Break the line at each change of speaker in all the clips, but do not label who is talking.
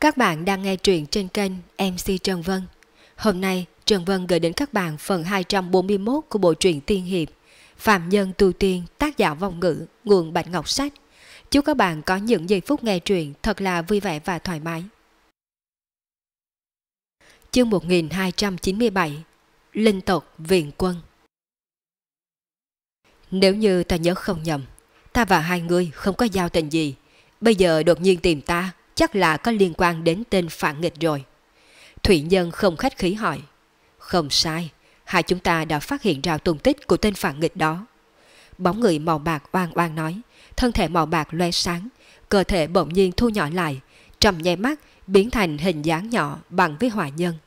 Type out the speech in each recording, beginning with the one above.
Các bạn đang nghe truyện trên kênh MC Trần Vân. Hôm nay Trần Vân gửi đến các bạn phần 241 của bộ truyện tiên hiệp Phạm Nhân Tu Tiên, tác giả Vong Ngữ, nguồn Bạch Ngọc Sách. Chúc các bạn có những giây phút nghe truyện thật là vui vẻ và thoải mái. Chương 1297, Linh tộc viện quân. Nếu như ta nhớ không nhầm, ta và hai người không có giao tình gì. Bây giờ đột nhiên tìm ta, chắc là có liên quan đến tên phản nghịch rồi. Thủy Nhân không khách khí hỏi. Không sai, hai chúng ta đã phát hiện ra tung tích của tên phản nghịch đó. Bóng người màu bạc oang oang nói, thân thể màu bạc loe sáng, cơ thể bỗng nhiên thu nhỏ lại, trong nháy mắt biến thành hình dáng nhỏ bằng với Hỏa Nhân.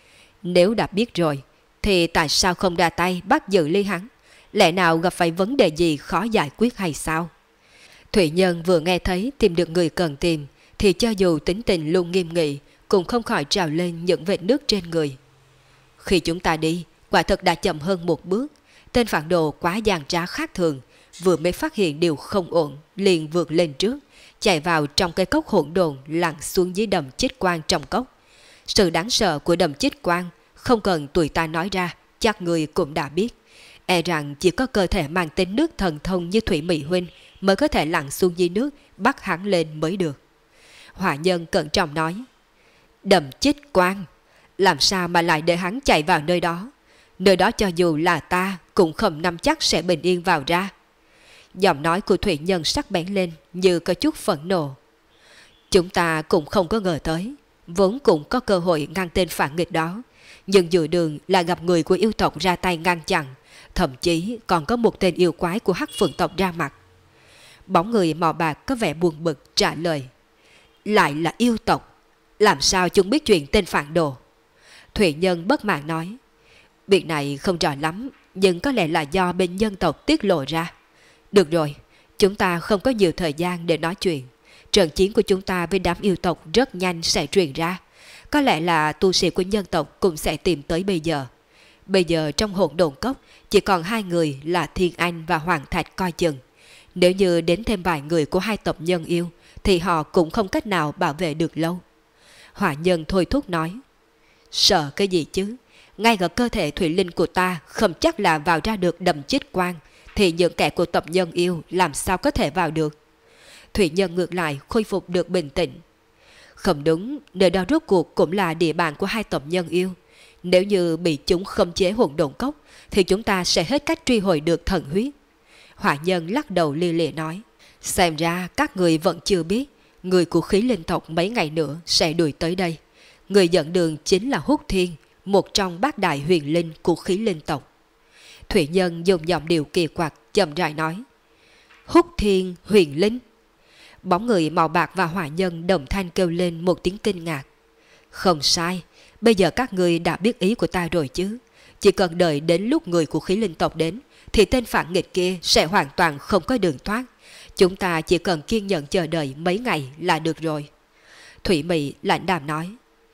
Nếu đã biết rồi, thì tại sao không ra tay bắt giữ Ly hắn? Lẽ nào gặp phải vấn đề gì khó giải quyết hay sao? Thủy Nhân vừa nghe thấy tìm được người cần tìm, thì cho dù tính tình luôn nghiêm nghị, cũng không khỏi trào lên những vệt nước trên người. Khi chúng ta đi, quả thật đã chậm hơn một bước. Tên phản đồ quá giàn trá khác thường, vừa mới phát hiện điều không ổn, liền vượt lên trước, chạy vào trong cái cốc hỗn độn, lặn xuống dưới đầm Chích Quang trong cốc. Sự đáng sợ của đầm Chích Quang, không cần tụi ta nói ra, chắc người cũng đã biết. E rằng chỉ có cơ thể mang tên nước thần thông như Thủy Mỹ Huynh mới có thể lặn xuống dưới nước, bắt hắn lên mới được. Hỏa Nhân cẩn trọng nói, đầm Chích Quang, làm sao mà lại để hắn chạy vào nơi đó? Nơi đó cho dù là ta cũng không nắm chắc sẽ bình yên vào ra. Giọng nói của Thủy Nhân sắc bén lên như có chút phẫn nộ. Chúng ta cũng không có ngờ tới, vốn cũng có cơ hội ngăn tên phản nghịch đó, nhưng giữa đường là gặp người của yêu tộc ra tay ngăn chặn, thậm chí còn có một tên yêu quái của Hắc Phượng tộc ra mặt. Bóng người màu bạc có vẻ buồn bực trả lời, lại là yêu tộc, làm sao chúng biết chuyện tên phản đồ? Thủy Nhân bất mãn nói, việc này không rõ lắm, nhưng có lẽ là do bên nhân tộc tiết lộ ra. Được rồi, chúng ta không có nhiều thời gian để nói chuyện. Trận chiến của chúng ta với đám yêu tộc rất nhanh sẽ truyền ra. Có lẽ là tu sĩ của nhân tộc cũng sẽ tìm tới bây giờ. Bây giờ trong hỗn độn cốc chỉ còn hai người là Thiên Anh và Hoàng Thạch coi chừng. Nếu như đến thêm vài người của hai tộc nhân yêu, thì họ cũng không cách nào bảo vệ được lâu. Hỏa Nhân thôi thúc nói, sợ cái gì chứ? Ngay cả cơ thể thủy linh của ta không chắc là vào ra được đầm Chích Quang, thì những kẻ của tộc nhân yêu làm sao có thể vào được? Thủy Nhân ngược lại khôi phục được bình tĩnh. Không đúng, nơi đó rốt cuộc cũng là địa bàn của hai tộc nhân yêu. Nếu như bị chúng khống chế hỗn độn cốc, thì chúng ta sẽ hết cách truy hồi được thần huyết. Hỏa Nhân lắc đầu li lịa nói, xem ra các người vẫn chưa biết, người của khí linh tộc mấy ngày nữa sẽ đuổi tới đây. Người dẫn đường chính là Húc Thiên, một trong bát đại huyền linh của khí linh tộc. Thủy Nhân dùng giọng điệu kỳ quặc chậm rãi nói, Húc Thiên huyền linh? Bóng người màu bạc và Hỏa Nhân đồng thanh kêu lên một tiếng kinh ngạc. Không sai, bây giờ các người đã biết ý của ta rồi chứ. Chỉ cần đợi đến lúc người của khí linh tộc đến, thì tên phản nghịch kia sẽ hoàn toàn không có đường thoát. Chúng ta chỉ cần kiên nhẫn chờ đợi mấy ngày là được rồi. Thủy Mị lạnh đàm nói,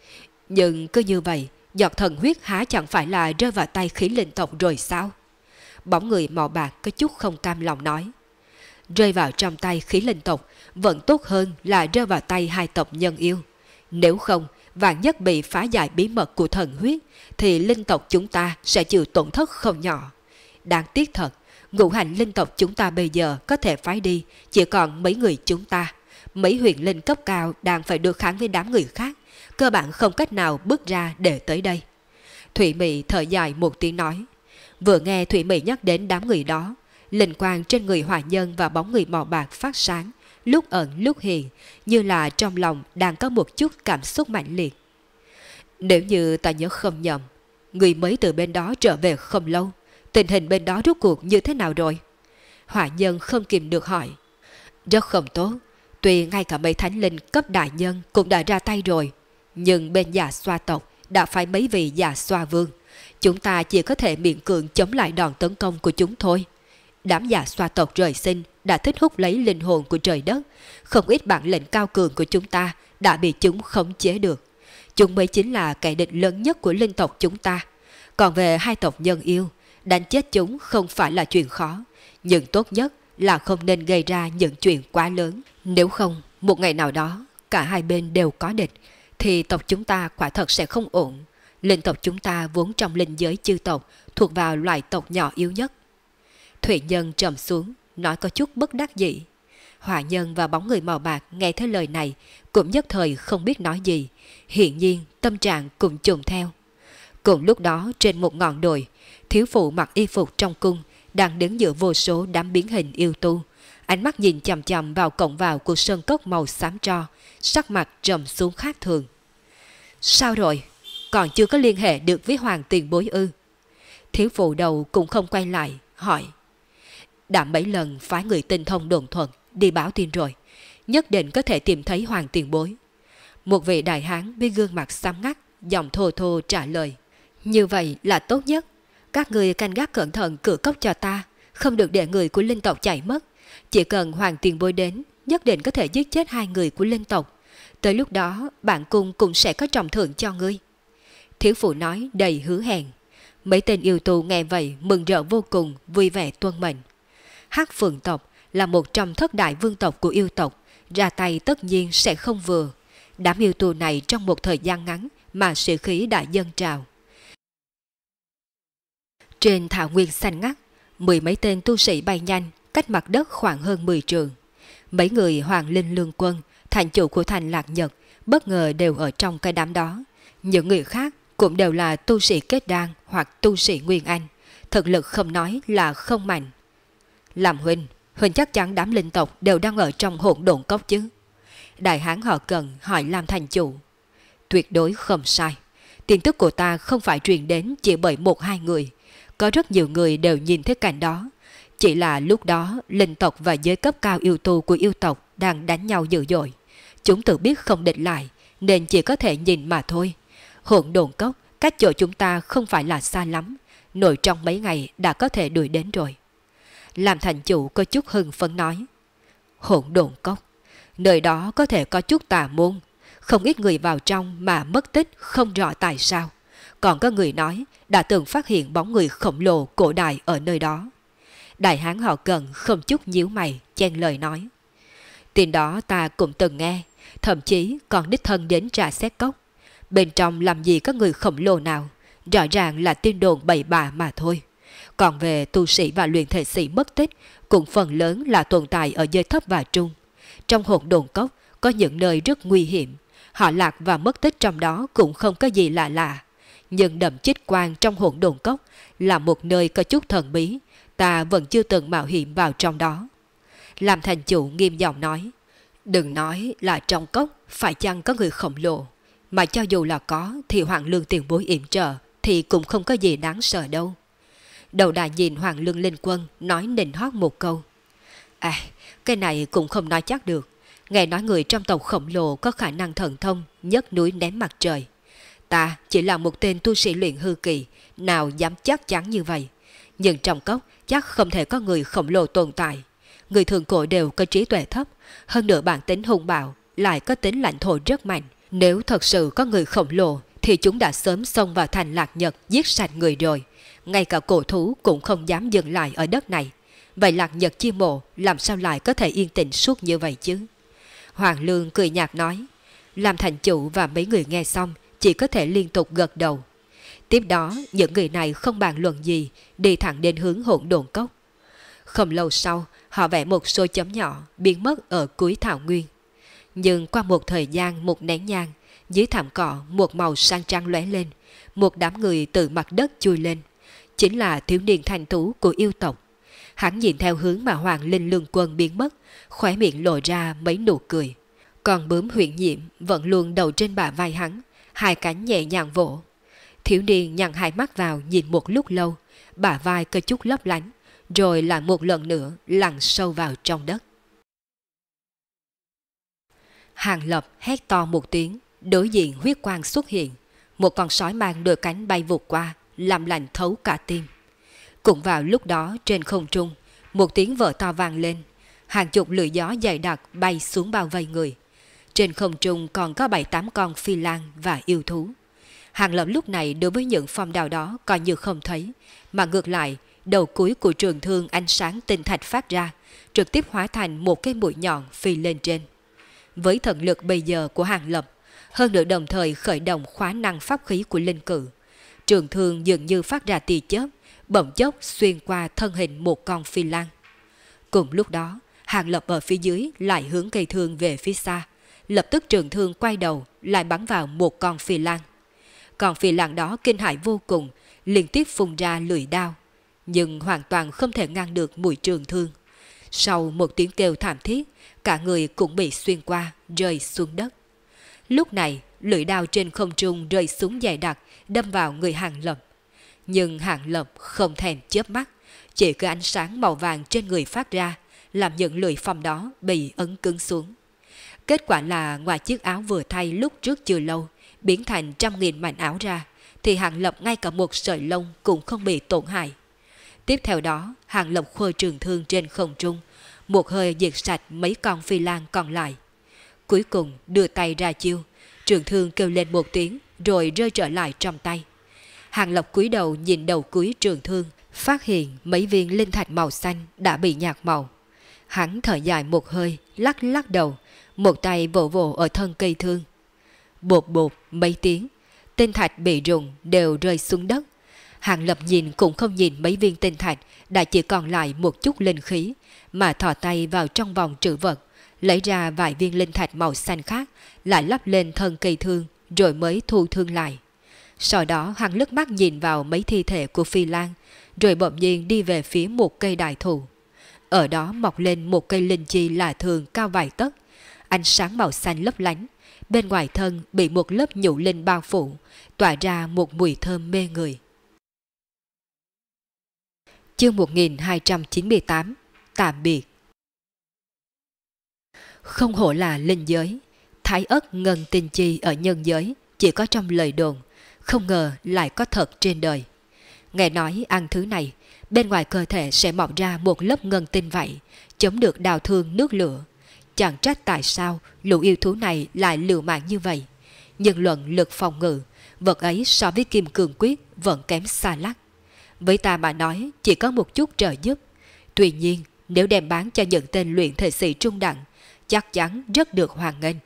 nhưng cứ như vậy, giọt thần huyết há chẳng phải là rơi vào tay khí linh tộc rồi sao? Bóng người màu bạc có chút không cam lòng nói, rơi vào trong tay khí linh tộc vẫn tốt hơn là rơi vào tay hai tộc nhân yêu. Nếu không, vạn nhất bị phá giải bí mật của thần huyết, thì linh tộc chúng ta sẽ chịu tổn thất không nhỏ. Đáng tiếc thật, ngũ hành linh tộc chúng ta bây giờ có thể phái đi chỉ còn mấy người chúng ta. Mấy huyền linh cấp cao đang phải đối kháng với đám người khác, cơ bản không cách nào bước ra để tới đây. Thủy Mị thở dài một tiếng nói. Vừa nghe Thủy Mị nhắc đến đám người đó, linh quang trên người Hỏa Nhân và bóng người màu bạc phát sáng, lúc ẩn lúc hiện, như là trong lòng đang có một chút cảm xúc mạnh liệt. Nếu như ta nhớ không nhầm, người mới từ bên đó trở về không lâu, tình hình bên đó rốt cuộc như thế nào rồi? Hỏa Nhân không kìm được hỏi. Rất không tốt, tuy ngay cả mấy thánh linh cấp đại nhân cũng đã ra tay rồi, nhưng bên Dạ Xoa tộc đã phải mấy vị Dạ Xoa vương. Chúng ta chỉ có thể miễn cưỡng chống lại đòn tấn công của chúng thôi. Đám Dạ Xoa tộc trời sinh đã thích hút lấy linh hồn của trời đất, không ít bản lĩnh cao cường của chúng ta đã bị chúng khống chế được. Chúng mới chính là kẻ địch lớn nhất của linh tộc chúng ta. Còn về hai tộc nhân yêu, đánh chết chúng không phải là chuyện khó, nhưng tốt nhất là không nên gây ra những chuyện quá lớn. Nếu không, một ngày nào đó, cả hai bên đều có địch, thì tộc chúng ta quả thật sẽ không ổn. Linh tộc chúng ta vốn trong linh giới chư tộc, thuộc vào loại tộc nhỏ yếu nhất. Thủy Nhân trầm xuống, nói có chút bất đắc dĩ. Hỏa Nhân và bóng người màu bạc nghe thấy lời này cũng nhất thời không biết nói gì, hiển nhiên tâm trạng cũng trùng theo. Cùng lúc đó trên một ngọn đồi, thiếu phụ mặc y phục trong cung đang đứng giữa vô số đám biến hình yêu tu, ánh mắt nhìn chằm chằm vào cổng vào của sơn cốc màu xám tro, sắc mặt trầm xuống khác thường. Sao rồi? Còn chưa có liên hệ được với Hoàng tiền bối ư? Thiếu phụ đầu cũng không quay lại, hỏi. Đã mấy lần phái người tinh thông đồn thuận đi báo tin rồi, nhất định có thể tìm thấy Hoàng tiền bối. Một vị đại hán với gương mặt xám ngắt, giọng thô thô trả lời. Như vậy là tốt nhất. Các người canh gác cẩn thận cửa cốc cho ta, không được để người của linh tộc chạy mất. Chỉ cần Hoàng tiền bối đến, nhất định có thể giết chết 2 người của linh tộc. Tới lúc đó, bản cung cũng sẽ có trọng thưởng cho ngươi. Thiếu phụ nói đầy hứa hẹn. Mấy tên yêu tù nghe vậy mừng rỡ vô cùng, vui vẻ tuân mệnh. Hắc Phượng tộc là một trong thất đại vương tộc của yêu tộc, ra tay tất nhiên sẽ không vừa. Đám yêu tù này trong một thời gian ngắn mà sĩ khí đã dâng trào. Trên thảo nguyên xanh ngắt, 10 mấy tên tu sĩ bay nhanh, cách mặt đất khoảng hơn 10 trượng. Mấy người Hoàng Linh Lương Quân, thành chủ của thành Lạc Nhật, bất ngờ đều ở trong cái đám đó. Những người khác cũng đều là tu sĩ kết đan hoặc tu sĩ Nguyên Anh, thực lực không nói là không mạnh. Làm huynh chắc chắn đám linh tộc đều đang ở trong hỗn độn cốc chứ? Đại hán họ Cần hỏi Lam thành chủ. Tuyệt đối không sai. Tin tức của ta không phải truyền đến chỉ bởi 1-2 người. Có rất nhiều người đều nhìn thấy cảnh đó. Chỉ là lúc đó linh tộc và giới cấp cao yêu tu của yêu tộc đang đánh nhau dữ dội. Chúng tự biết không địch lại nên chỉ có thể nhìn mà thôi. Hỗn độn cốc cách chỗ chúng ta không phải là xa lắm, nội trong mấy ngày đã có thể đuổi đến rồi. Làm thành chủ có chút hưng phấn nói. Hỗn độn cốc, nơi đó có thể có chút tà môn, không ít người vào trong mà mất tích không rõ tại sao. Còn có người nói đã từng phát hiện bóng người khổng lồ cổ đại ở nơi đó. Đại hán họ Cần không chút nhíu mày, chen lời nói. Tin đó ta cũng từng nghe, thậm chí còn đích thân đến trà xét cốc. Bên trong làm gì có người khổng lồ nào, rõ ràng là tin đồn bậy bạ mà thôi. Còn về tu sĩ và luyện thể sĩ mất tích, cũng phần lớn là tồn tại ở giới thấp và trung. Trong hỗn độn cốc có những nơi rất nguy hiểm, họ lạc và mất tích trong đó cũng không có gì lạ lạ. Nhưng đầm chích quang trong hỗn độn cốc là một nơi có chút thần bí, ta vẫn chưa từng mạo hiểm vào trong đó. Làm thành chủ nghiêm giọng nói. Đừng nói là trong cốc phải chăng có người khổng lồ, mà cho dù là có thì Hoàng Lương tiền bối yểm trợ thì cũng không có gì đáng sợ đâu. Đầu đà nhìn Hoàng Lương Linh Quân nói nịnh hót một câu. Cái này cũng không nói chắc được. Nghe nói người trong tộc khổng lồ có khả năng thần thông nhấc núi ném mặt trời. Ta chỉ là một tên tu sĩ luyện hư kỳ, nào dám chắc chắn như vậy. Nhưng trong cốc chắc không thể có người khổng lồ tồn tại. Người thường cổ đều có trí tuệ thấp, hơn nữa bản tính hung bạo, lại có tính lãnh thổ rất mạnh. Nếu thật sự có người khổng lồ thì chúng đã sớm xông vào thành Lạc Nhật giết sạch người rồi. Ngay cả cổ thú cũng không dám dừng lại ở đất này. Vậy Lạc Nhật chi mộ làm sao lại có thể yên tĩnh suốt như vậy chứ? Hoàng Lương cười nhạt nói. Làm thành chủ và mấy người nghe xong chỉ có thể liên tục gật đầu. Tiếp đó những người này không bàn luận gì, đi thẳng đến hướng hỗn độn cốc. Không lâu sau họ vẽ một số chấm nhỏ biến mất ở cuối thảo nguyên. Nhưng qua một thời gian một nén nhang, dưới thảm cỏ một màu sang trắng lóe lên, một đám người từ mặt đất chui lên. Chính là thiếu niên thanh tú của yêu tộc. Hắn nhìn theo hướng mà Hoàng Linh Lương Quân biến mất, khóe miệng lộ ra mấy nụ cười. Còn bướm Huyền Nhiệm vẫn luôn đầu trên bả vai hắn, hai cánh nhẹ nhàng vỗ. Thiếu niên nhăn hai mắt vào nhìn một lúc lâu, bả vai có chút lấp lánh, rồi lại một lần nữa lặn sâu vào trong đất. Hàng Lập hét to một tiếng, đối diện huyết quang xuất hiện. Một con sói mang đôi cánh bay vụt qua, làm lạnh thấu cả tim. Cũng vào lúc đó trên không trung, một tiếng vỡ to vang lên. Hàng chục lưỡi gió dày đặc bay xuống bao vây người. Trên không trung còn có 7-8 con phi lang và yêu thú. Hàng Lập lúc này đối với những phong đào đó coi như không thấy, mà ngược lại, đầu cuối của trường thương ánh sáng tinh thạch phát ra, trực tiếp hóa thành một cái mũi nhọn phi lên trên. Với thần lực bây giờ của Hàng Lập, hơn nữa đồng thời khởi động khóa năng pháp khí của linh cự. Trường thương dường như phát ra tia chớp, bỗng chốc xuyên qua thân hình một con phi lang. Cùng lúc đó, Hàng Lập ở phía dưới lại hướng cây thương về phía xa, lập tức trường thương quay đầu lại bắn vào một con phi lang. Con phi lang đó kinh hãi vô cùng, liên tiếp phun ra lưỡi đao, nhưng hoàn toàn không thể ngăn được mũi trường thương. Sau một tiếng kêu thảm thiết, cả người cũng bị xuyên qua, rơi xuống đất. Lúc này, lưỡi đao trên không trung rơi xuống dày đặc, đâm vào người Hàng Lập. Nhưng Hàng Lập không thèm chớp mắt, chỉ có ánh sáng màu vàng trên người phát ra, làm những lưỡi phòng đó bị ấn cứng xuống. Kết quả là ngoài chiếc áo vừa thay lúc trước chưa lâu, biến thành trăm nghìn mảnh áo ra, thì Hàng Lập ngay cả một sợi lông cũng không bị tổn hại. Tiếp theo đó, Hàng Lập khơi trường thương trên không trung, một hơi diệt sạch mấy con phi lang còn lại. Cuối cùng đưa tay ra chiêu, trường thương kêu lên một tiếng rồi rơi trở lại trong tay. Hàng Lập cúi đầu nhìn đầu cuối trường thương, phát hiện mấy viên linh thạch màu xanh đã bị nhạt màu. Hắn thở dài một hơi, lắc lắc đầu, một tay vỗ vỗ ở thân cây thương. Bột bột mấy tiếng, tinh thạch bị rụng đều rơi xuống đất. Hàng Lập nhìn cũng không nhìn mấy viên tinh thạch đã chỉ còn lại một chút linh khí, mà thò tay vào trong vòng trữ vật, lấy ra vài viên linh thạch màu xanh khác, lại lắp lên thân cây thương, rồi mới thu thương lại. Sau đó hắn lướt mắt nhìn vào mấy thi thể của phi lang, rồi bỗng nhiên đi về phía một cây đại thụ. Ở đó mọc lên một cây linh chi lạ thường cao vài tấc, ánh sáng màu xanh lấp lánh, bên ngoài thân bị một lớp nhũ linh bao phủ, tỏa ra một mùi thơm mê người. Chương 1298 Tạm biệt. Không hổ là linh giới, thái ất ngân tinh chi ở nhân giới chỉ có trong lời đồn, không ngờ lại có thật trên đời. Nghe nói ăn thứ này, bên ngoài cơ thể sẽ mọc ra một lớp ngân tinh vậy, chống được đào thương nước lửa. Chẳng trách tại sao lũ yêu thú này lại liều mạng như vậy. Nhưng luận lực phòng ngự, vật ấy so với kim cương quyết vẫn kém xa lắc. Với ta mà nói chỉ có một chút trợ giúp. Tuy nhiên nếu đem bán cho những tên luyện thể sĩ trung đẳng, chắc chắn rất được hoan nghênh.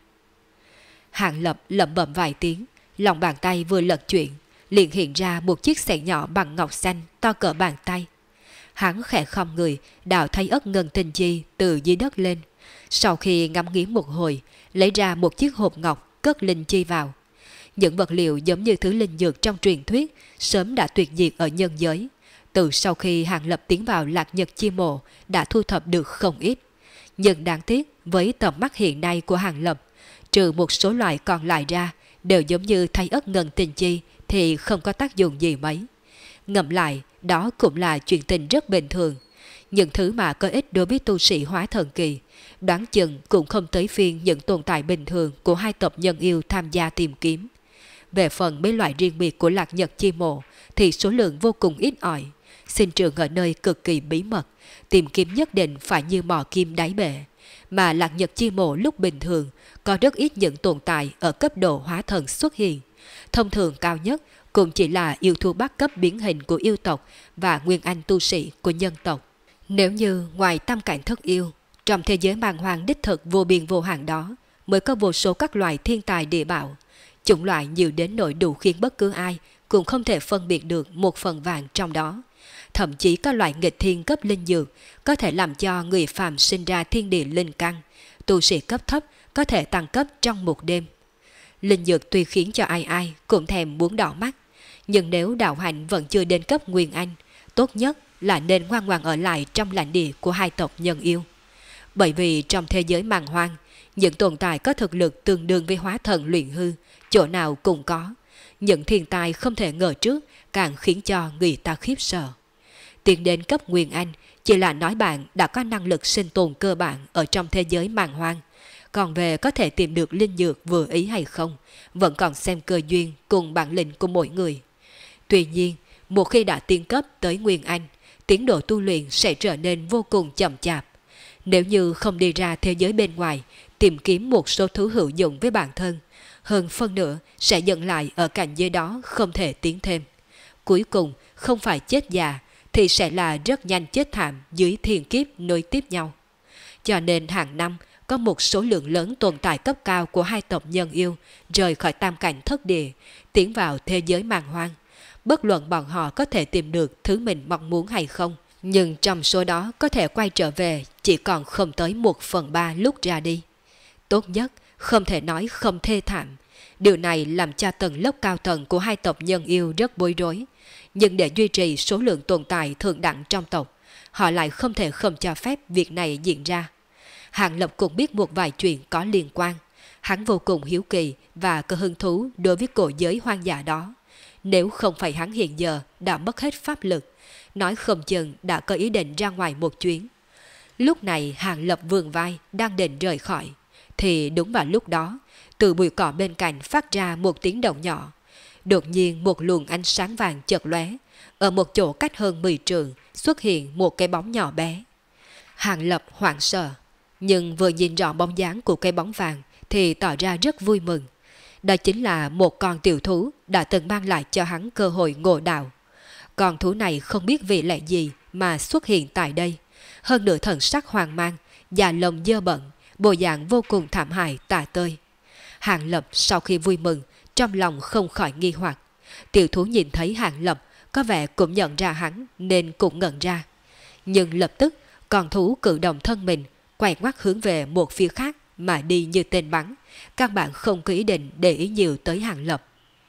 Hàng Lập lẩm bẩm vài tiếng, lòng bàn tay vừa lật chuyển, liền hiện ra một chiếc xẻng nhỏ bằng ngọc xanh to cỡ bàn tay. Hắn khẽ khom người, đào thay ất ngân tinh chi từ dưới đất lên. Sau khi ngắm nghía một hồi, lấy ra một chiếc hộp ngọc cất linh chi vào. Những vật liệu giống như thứ linh dược trong truyền thuyết sớm đã tuyệt diệt ở nhân giới. Từ sau khi Hàng Lập tiến vào Lạc Nhật Chi Mộ đã thu thập được không ít. Nhưng đáng tiếc với tầm mắt hiện nay của Hàng Lập, trừ một số loại còn lại ra, đều giống như thay ất ngân tinh chi thì không có tác dụng gì mấy. Ngẫm lại, đó cũng là chuyện tình rất bình thường. Những thứ mà có ích đối với tu sĩ hóa thần kỳ, đoán chừng cũng không tới phiên những tồn tại bình thường của hai tộc nhân yêu tham gia tìm kiếm. Về phần mấy loại riêng biệt của Lạc Nhật Chi Mộ thì số lượng vô cùng ít ỏi, sinh trưởng ở nơi cực kỳ bí mật, tìm kiếm nhất định phải như mò kim đáy bể. Mà Lạc Nhật Chi Mộ lúc bình thường có rất ít những tồn tại ở cấp độ hóa thần xuất hiện. Thông thường cao nhất cũng chỉ là yêu thú bắt cấp biến hình của yêu tộc và nguyên anh tu sĩ của nhân tộc. Nếu như ngoài tam cảnh thất yêu, trong thế giới màn hoàng đích thực vô biên vô hạn đó mới có vô số các loại thiên tài địa bảo, chủng loại nhiều đến nỗi đủ khiến bất cứ ai cũng không thể phân biệt được một phần vàng trong đó. Thậm chí các loại nghịch thiên cấp linh dược có thể làm cho người phàm sinh ra thiên địa linh căn, tu sĩ cấp thấp có thể tăng cấp trong một đêm. Linh dược tuy khiến cho ai ai cũng thèm muốn đỏ mắt, nhưng nếu đạo hạnh vẫn chưa đến cấp nguyên anh, tốt nhất là nên ngoan ngoãn ở lại trong lãnh địa của hai tộc nhân yêu. Bởi vì trong thế giới màn hoang, những tồn tại có thực lực tương đương với hóa thần luyện hư, chỗ nào cũng có. Những thiên tài không thể ngờ trước càng khiến cho người ta khiếp sợ. Tiến đến cấp nguyên anh chỉ là nói bạn đã có năng lực sinh tồn cơ bản ở trong thế giới màn hoang. Còn về có thể tìm được linh dược vừa ý hay không, vẫn còn xem cơ duyên cùng bản lĩnh của mỗi người. Tuy nhiên, một khi đã tiến cấp tới nguyên anh, tiến độ tu luyện sẽ trở nên vô cùng chậm chạp. Nếu như không đi ra thế giới bên ngoài, tìm kiếm một số thứ hữu dụng với bản thân, hơn phân nửa sẽ dừng lại ở cảnh giới đó không thể tiến thêm. Cuối cùng, không phải chết già, thì sẽ là rất nhanh chết thảm dưới thiên kiếp nối tiếp nhau. Cho nên hàng năm có một số lượng lớn tồn tại cấp cao của hai tộc nhân yêu rời khỏi tam cảnh thất địa, tiến vào thế giới màn hoang. Bất luận bọn họ có thể tìm được thứ mình mong muốn hay không, nhưng trong số đó có thể quay trở về chỉ còn không tới 1/3 lúc ra đi. Tốt nhất, không thể nói không thê thảm. Điều này làm cho tầng lớp cao tầng của hai tộc nhân yêu rất bối rối. Nhưng để duy trì số lượng tồn tại thượng đẳng trong tộc, họ lại không thể không cho phép việc này diễn ra. Hàng Lập cũng biết một vài chuyện có liên quan. Hắn vô cùng hiếu kỳ và có hứng thú đối với cổ giới hoang dã đó. Nếu không phải hắn hiện giờ đã mất hết pháp lực, nói không chừng đã có ý định ra ngoài một chuyến. Lúc này Hàng Lập vươn vai đang định rời khỏi, thì đúng vào lúc đó, từ bụi cỏ bên cạnh phát ra một tiếng động nhỏ. Đột nhiên một luồng ánh sáng vàng chợt lóe, ở một chỗ cách hơn 10 trượng xuất hiện một cái bóng nhỏ bé. Hàng Lập hoảng sợ, nhưng vừa nhìn rõ bóng dáng của cái bóng vàng thì tỏ ra rất vui mừng. Đó chính là một con tiểu thú đã từng mang lại cho hắn cơ hội ngộ đạo. Con thú này không biết vì lẽ gì mà xuất hiện tại đây, hơn nữa thần sắc hoang mang, da lông dơ bẩn, bộ dạng vô cùng thảm hại tả tơi. Hàng Lập sau khi vui mừng, trong lòng không khỏi nghi hoặc. Tiểu thú nhìn thấy Hàng Lập có vẻ cũng nhận ra hắn nên cũng ngẩn ra. Nhưng lập tức con thú cử động thân mình, quay ngoắt hướng về một phía khác mà đi như tên bắn, căn bản không có ý định để ý nhiều tới Hàng Lập.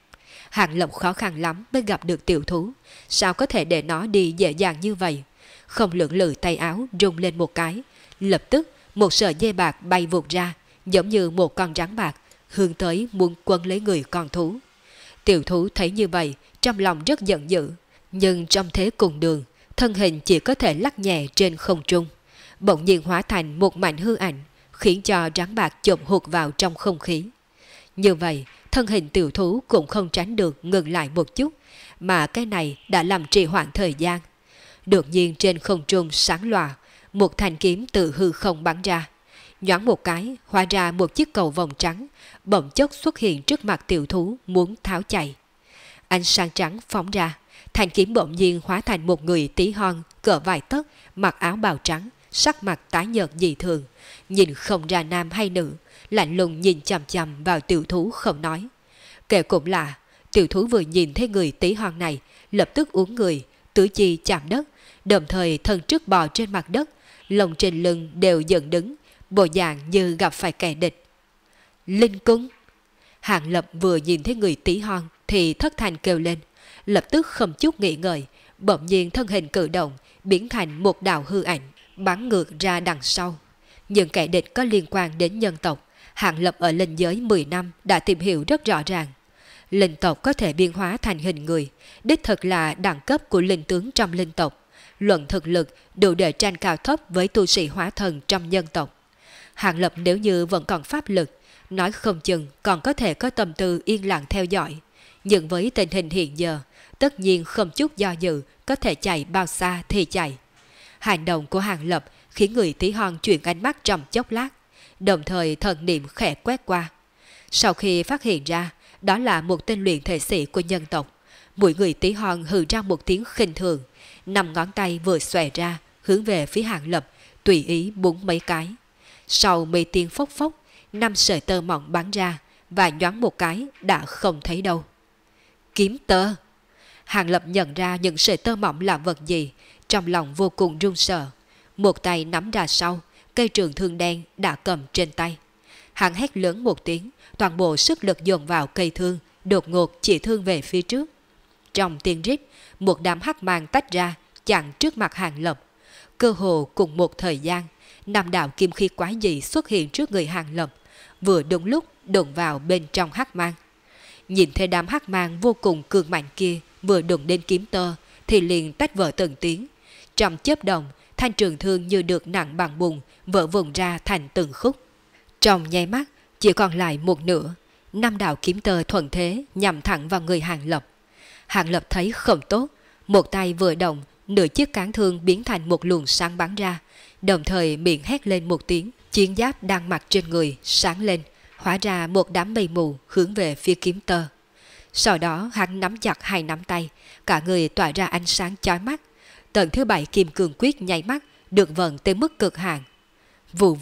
Hàng Lập khó khăn lắm mới gặp được tiểu thú, sao có thể để nó đi dễ dàng như vậy? Không lưỡng lự tay áo rung lên một cái, lập tức một sợi dây bạc bay vụt ra, giống như một con rắn bạc, hướng tới muốn quấn lấy người con thú. Tiểu thú thấy như vậy, trong lòng rất giận dữ, nhưng trong thế cùng đường, thân hình chỉ có thể lắc nhẹ trên không trung, bỗng nhiên hóa thành một mảnh hư ảnh, khiến cho rắn bạc chộp hụt vào trong không khí. Như vậy, thân hình tiểu thú cũng không tránh được ngừng lại một chút, mà cái này đã làm trì hoãn thời gian. Đột nhiên trên không trung sáng lòa, một thanh kiếm từ hư không bắn ra. Nhoáng một cái, hóa ra một chiếc cầu vòng trắng, bỗng chốc xuất hiện trước mặt tiểu thú muốn tháo chạy. Ánh sáng trắng phóng ra, thanh kiếm bỗng nhiên hóa thành một người tí hon, cỡ vài tấc, mặc áo bào trắng, sắc mặt tái nhợt dị thường, nhìn không ra nam hay nữ, lạnh lùng nhìn chằm chằm vào tiểu thú không nói. Kể cũng lạ, tiểu thú vừa nhìn thấy người tí hon này, lập tức uốn người, tứ chi chạm đất, đồng thời thân trước bò trên mặt đất, lông trên lưng đều dựng đứng, bộ dạng như gặp phải kẻ địch. Linh cung! Hàng Lập vừa nhìn thấy người tí hon thì thất thanh kêu lên, lập tức không chút nghĩ ngợi, bỗng nhiên thân hình cử động, biến thành một đạo hư ảnh, bắn ngược ra đằng sau. Những kẻ địch có liên quan đến nhân tộc, Hàng Lập ở linh giới 10 năm đã tìm hiểu rất rõ ràng. Linh tộc có thể biến hóa thành hình người, đích thực là đẳng cấp của linh tướng trong linh tộc. Luận thực lực đủ để tranh cao thấp với tu sĩ hóa thần trong nhân tộc. Hàng Lập nếu như vẫn còn pháp lực, nói không chừng còn có thể có tâm tư yên lặng theo dõi. Nhưng với tình hình hiện giờ, tất nhiên không chút do dự, có thể chạy bao xa thì chạy. Hành động của Hàng Lập khiến người tí hon chuyển ánh mắt trong chốc lát, đồng thời thần niệm khẽ quét qua. Sau khi phát hiện ra, đó là một tên luyện thể sĩ của nhân tộc, mỗi người tí hon hừ ra một tiếng khinh thường, 5 ngón tay vừa xòe ra, hướng về phía Hàng Lập, tùy ý búng mấy cái. Sau mấy tiếng phốc phốc, 5 sợi tơ mỏng bắn ra, và nhoáng một cái đã không thấy đâu. Kiếm tơ! Hàng Lập nhận ra những sợi tơ mỏng là vật gì, trong lòng vô cùng run sợ. Một tay nắm ra sau, cây trường thương đen đã cầm trên tay. Hắn hét lớn một tiếng, toàn bộ sức lực dồn vào cây thương, đột ngột chỉ thương về phía trước. Trong tiếng rít, một đám hắc mang tách ra, chặn trước mặt Hàng Lập. Cơ hồ cùng một thời gian, 5 đạo kim khí quái dị xuất hiện trước người Hàng Lập, vừa đúng lúc đụng vào bên trong hắc mang. Nhìn thấy đám hắc mang vô cùng cường mạnh kia vừa đụng đến kiếm tơ, thì liền tách vỡ từng tiếng. Trong chớp đồng, thanh trường thương như được nặng bằng bùn, vỡ vụn ra thành từng khúc. Trong nháy mắt, chỉ còn lại một nửa, 5 đạo kiếm tơ thuận thế nhằm thẳng vào người Hàng Lập. Hàng Lập thấy không tốt, một tay vừa động, nửa chiếc cán thương biến thành một luồng sáng bắn ra, đồng thời miệng hét lên một tiếng, chiến giáp đang mặc trên người sáng lên, hóa ra một đám mây mù hướng về phía kiếm tơ. Sau đó hắn nắm chặt hai nắm tay, cả người tỏa ra ánh sáng chói mắt. Tầng thứ 7 kim cương quyết nháy mắt được vận tới mức cực hạn. Vù vù,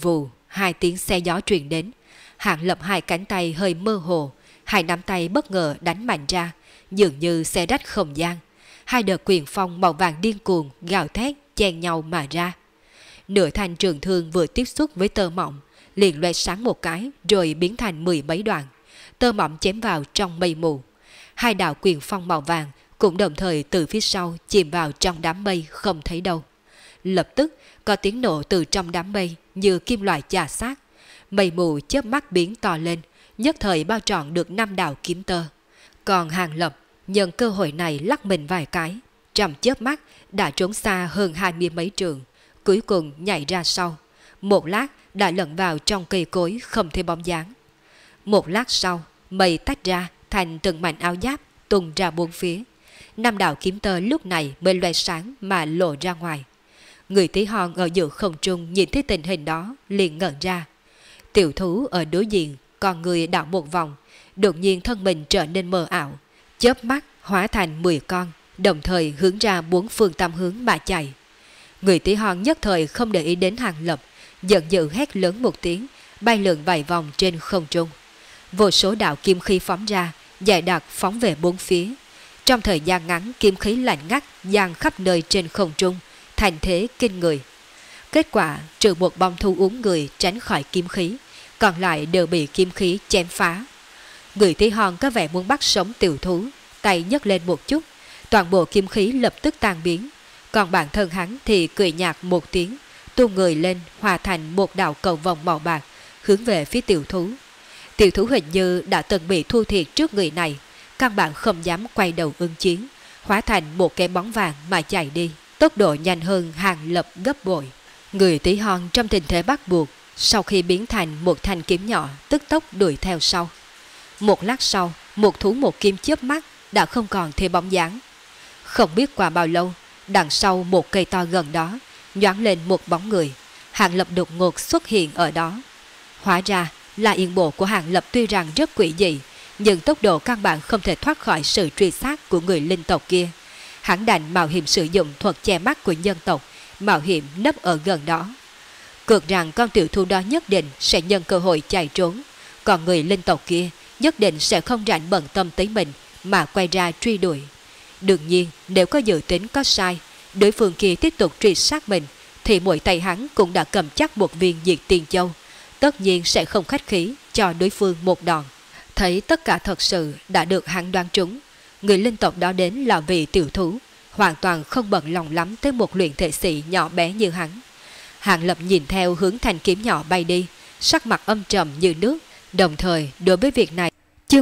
hai tiếng xe gió truyền đến. Hạng Lập hai cánh tay hơi mơ hồ, hai nắm tay bất ngờ đánh mạnh ra, dường như xé rách không gian. Hai đợt quyền phong màu vàng điên cuồng gào thét chen nhau mà ra. Nửa thanh trường thương vừa tiếp xúc với tơ mộng, liền loe sáng một cái rồi biến thành 10 mấy đoạn. Tơ mộng chém vào trong mây mù. Hai đạo quyền phong màu vàng cũng đồng thời từ phía sau chìm vào trong đám mây không thấy đâu. Lập tức có tiếng nổ từ trong đám mây như kim loại chà sát. Mây mù chớp mắt biến to lên, nhất thời bao trọn được 5 đạo kiếm tơ. Còn Hàng Lập nhân cơ hội này lắc mình vài cái, trong chớp mắt đã trốn xa hơn 20 mấy trường, cuối cùng nhảy ra sau. Một lát đã lẫn vào trong cây cối không thấy bóng dáng. Một lát sau, mây tách ra thành từng mảnh áo giáp tung ra bốn phía. 5 đạo kiếm tơ lúc này mới loe sáng mà lộ ra ngoài. Người tí hon ở giữa không trung nhìn thấy tình hình đó liền ngẩn ra. Tiểu thú ở đối diện, con người đảo một vòng, đột nhiên thân mình trở nên mờ ảo, chớp mắt hóa thành 10 con, đồng thời hướng ra 4 phương tam hướng mà chạy. Người tí hon nhất thời không để ý đến Hàng Lập, giận dữ hét lớn một tiếng, bay lượn vài vòng trên không trung. Vô số đạo kim khí phóng ra, dày đặc phóng về bốn phía. Trong thời gian ngắn, kim khí lạnh ngắt giăng khắp nơi trên không trung, thành thế kinh người. Kết quả, trừ một bông thu uống người tránh khỏi kim khí, còn lại đều bị kim khí chém phá. Người tí hon có vẻ muốn bắt sống tiểu thú, tay nhấc lên một chút, toàn bộ kim khí lập tức tan biến. Còn bản thân hắn thì cười nhạt một tiếng, tung người lên hòa thành một đạo cầu vòng màu bạc, hướng về phía tiểu thú. Tiểu thú hình như đã từng bị thua thiệt trước người này, căn bản không dám quay đầu ứng chiến, hóa thành một cái bóng vàng mà chạy đi, tốc độ nhanh hơn Hàng Lập gấp bội. Người tí hon trong tình thế bắt buộc, sau khi biến thành một thanh kiếm nhỏ tức tốc đuổi theo sau. Một lát sau, một thú một kim chớp mắt đã không còn thấy bóng dáng. Không biết qua bao lâu, đằng sau một cây to gần đó nhoáng lên một bóng người. Hàng Lập đột ngột xuất hiện ở đó. Hóa ra là yên bộ của Hàng Lập tuy rằng rất quỷ dị, nhưng tốc độ căn bản không thể thoát khỏi sự truy sát của người linh tộc kia. Hắn đành mạo hiểm sử dụng thuật che mắt của nhân tộc, mạo hiểm nấp ở gần đó. Cược rằng con tiểu thu đó nhất định sẽ nhân cơ hội chạy trốn, còn người linh tộc kia nhất định sẽ không rảnh bận tâm tới mình mà quay ra truy đuổi. Đương nhiên, nếu có dự tính có sai, đối phương kia tiếp tục truy sát mình, thì mỗi tay hắn cũng đã cầm chắc một viên diệt tiền châu, tất nhiên sẽ không khách khí cho đối phương một đòn. Thấy tất cả thật sự đã được hắn đoán trúng, người linh tộc đó đến là vì tiểu thú, hoàn toàn không bận lòng lắm tới một luyện thể sĩ nhỏ bé như hắn. Hàng Lập nhìn theo hướng thanh kiếm nhỏ bay đi, sắc mặt âm trầm như nước, đồng thời đối với việc này. Chương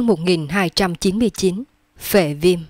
1299 Phệ Viêm.